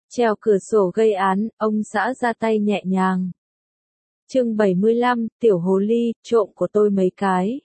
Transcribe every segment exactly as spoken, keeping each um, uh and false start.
Trèo cửa sổ gây án, ông xã ra tay nhẹ nhàng. Chương bảy mươi lăm, Tiểu Hồ Ly, trộm của tôi mấy cái.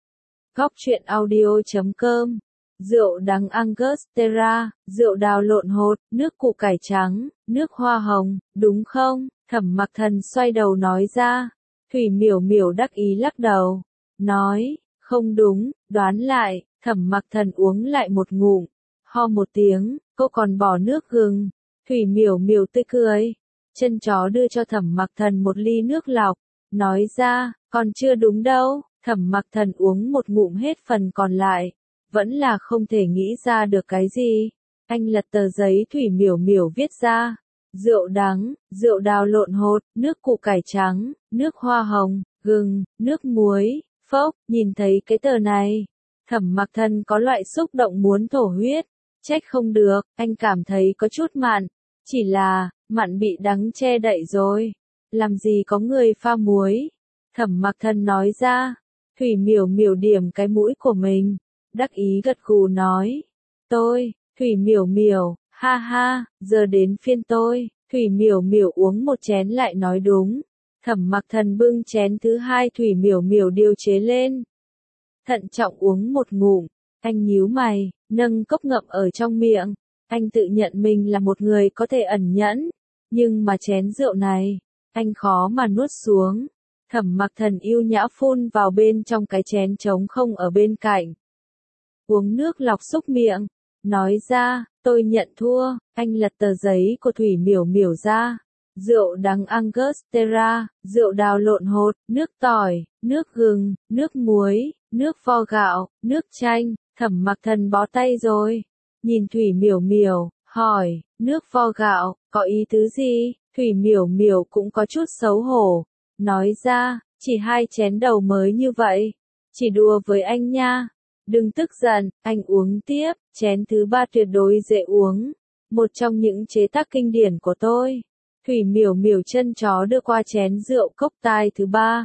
Góc truyện audio chấm com. Rượu đắng Angostura, rượu đào lộn hột, nước củ cải trắng, nước hoa hồng, đúng không? Thẩm Mặc Thần xoay đầu nói ra. Thủy Miểu Miểu đắc ý lắc đầu. Nói, không đúng, đoán lại. Thẩm Mặc Thần uống lại một ngụm. Ho một tiếng, cô còn bỏ nước gừng. Thủy Miểu Miểu tươi cười. Chân chó đưa cho Thẩm Mặc Thần một ly nước lọc. Nói ra, còn chưa đúng đâu. Thẩm Mặc Thần uống một ngụm hết phần còn lại. Vẫn là không thể nghĩ ra được cái gì. Anh lật tờ giấy Thủy Miểu Miểu viết ra. Rượu đắng, rượu đào lộn hột, nước củ cải trắng, nước hoa hồng, gừng, nước muối, phốc, nhìn thấy cái tờ này. Thẩm Mặc Thần có loại xúc động muốn thổ huyết. Trách không được, anh cảm thấy có chút mặn. Chỉ là, mặn bị đắng che đậy rồi. Làm gì có người pha muối. Thẩm Mặc Thần nói ra. Thủy Miểu Miểu điểm cái mũi của mình. Đắc ý gật gù nói. Tôi, Thủy Miểu Miểu, ha ha, giờ đến phiên tôi. Thủy Miểu Miểu uống một chén lại nói đúng. Thẩm Mặc Thần bưng chén thứ hai Thủy Miểu Miểu điều chế lên. Thận trọng uống một ngụm. Anh nhíu mày, nâng cốc ngậm ở trong miệng. Anh tự nhận mình là một người có thể ẩn nhẫn. Nhưng mà chén rượu này, anh khó mà nuốt xuống. Thẩm Mặc Thần yêu nhã phun vào bên trong cái chén trống không ở bên cạnh. Uống nước lọc xúc miệng. Nói ra, tôi nhận thua. Anh lật tờ giấy của Thủy Miểu Miểu ra. Rượu đắng Angostura, rượu đào lộn hột, nước tỏi, nước gừng, nước muối, nước vo gạo, nước chanh. Thẩm Mặc Thần bó tay rồi. Nhìn Thủy Miểu Miểu, hỏi, nước vo gạo, có ý tứ gì? Thủy Miểu Miểu cũng có chút xấu hổ. Nói ra, chỉ hai chén đầu mới như vậy. Chỉ đùa với anh nha. Đừng tức giận, anh uống tiếp, chén thứ ba tuyệt đối dễ uống. Một trong những chế tác kinh điển của tôi. Thủy Miểu Miểu chân chó đưa qua chén rượu cốc tai thứ ba.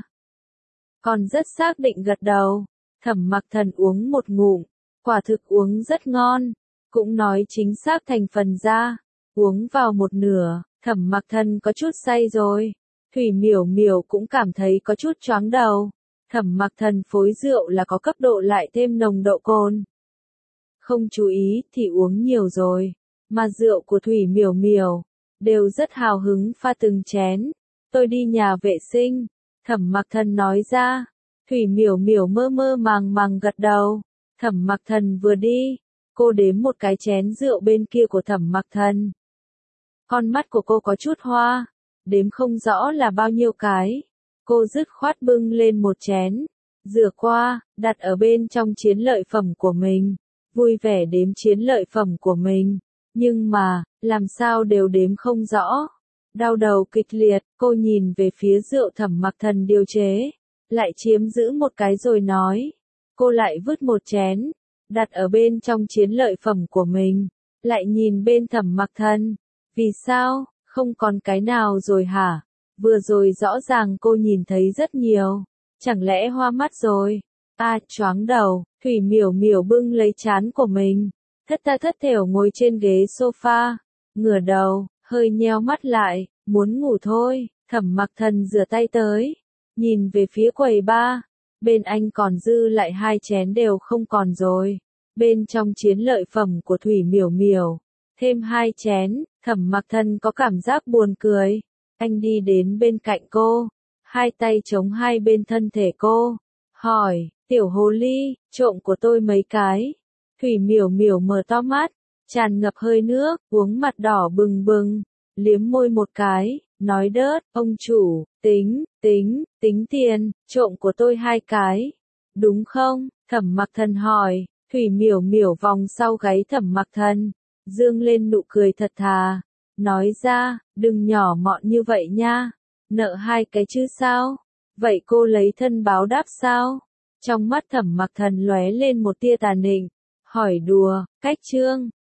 Còn rất xác định gật đầu. Thẩm Mặc Thần uống một ngụm. Quả thực uống rất ngon. Cũng nói chính xác thành phần ra. Uống vào một nửa, Thẩm Mặc Thần có chút say rồi. Thủy Miểu Miểu cũng cảm thấy có chút choáng đầu. Thẩm Mặc Thần phối rượu là có cấp độ lại thêm nồng độ cồn. Không chú ý thì uống nhiều rồi. Mà rượu của Thủy Miểu Miểu đều rất hào hứng pha từng chén. Tôi đi nhà vệ sinh. Thẩm Mặc Thần nói ra. Thủy Miểu Miểu mơ mơ màng màng gật đầu. Thẩm Mặc Thần vừa đi, cô đếm một cái chén rượu bên kia của Thẩm Mặc Thần. Con mắt của cô có chút hoa, đếm không rõ là bao nhiêu cái. Cô dứt khoát bưng lên một chén, rửa qua, đặt ở bên trong chiến lợi phẩm của mình, vui vẻ đếm chiến lợi phẩm của mình. Nhưng mà, làm sao đều đếm không rõ. Đau đầu kịch liệt, cô nhìn về phía rượu Thẩm Mặc Thần điều chế, lại chiếm giữ một cái rồi nói. Cô lại vứt một chén, đặt ở bên trong chiến lợi phẩm của mình, lại nhìn bên Thẩm Mặc Thần. Vì sao, không còn cái nào rồi hả? Vừa rồi rõ ràng cô nhìn thấy rất nhiều. Chẳng lẽ hoa mắt rồi? À, choáng đầu. Thủy Miểu Miểu bưng lấy trán của mình. Thất tha thất thểu ngồi trên ghế sofa. Ngửa đầu, hơi nheo mắt lại, muốn ngủ thôi. Thẩm Mặc Thần rửa tay tới. Nhìn về phía quầy bar. Bên anh còn dư lại hai chén đều không còn rồi. Bên trong chiến lợi phẩm của Thủy Miểu Miểu. Thêm hai chén, Thẩm Mặc Thần có cảm giác buồn cười. Anh đi đến bên cạnh cô, hai tay chống hai bên thân thể cô, hỏi, Tiểu Hồ Ly, trộm của tôi mấy cái. Thủy Miểu Miểu mở to mắt, tràn ngập hơi nước, uống mặt đỏ bừng bừng, liếm môi một cái, nói đớt, ông chủ, tính, tính, tính tiền, trộm của tôi hai cái. Đúng không? Thẩm Mặc Thần hỏi. Thủy Miểu Miểu vòng sau gáy Thẩm Mặc Thần, dương lên nụ cười thật thà. Nói ra, đừng nhỏ mọn như vậy nha. Nợ hai cái chứ sao? Vậy cô lấy thân báo đáp sao? Trong mắt Thẩm Mặc Thần lóe lên một tia tà nịnh. Hỏi đùa, cách trương,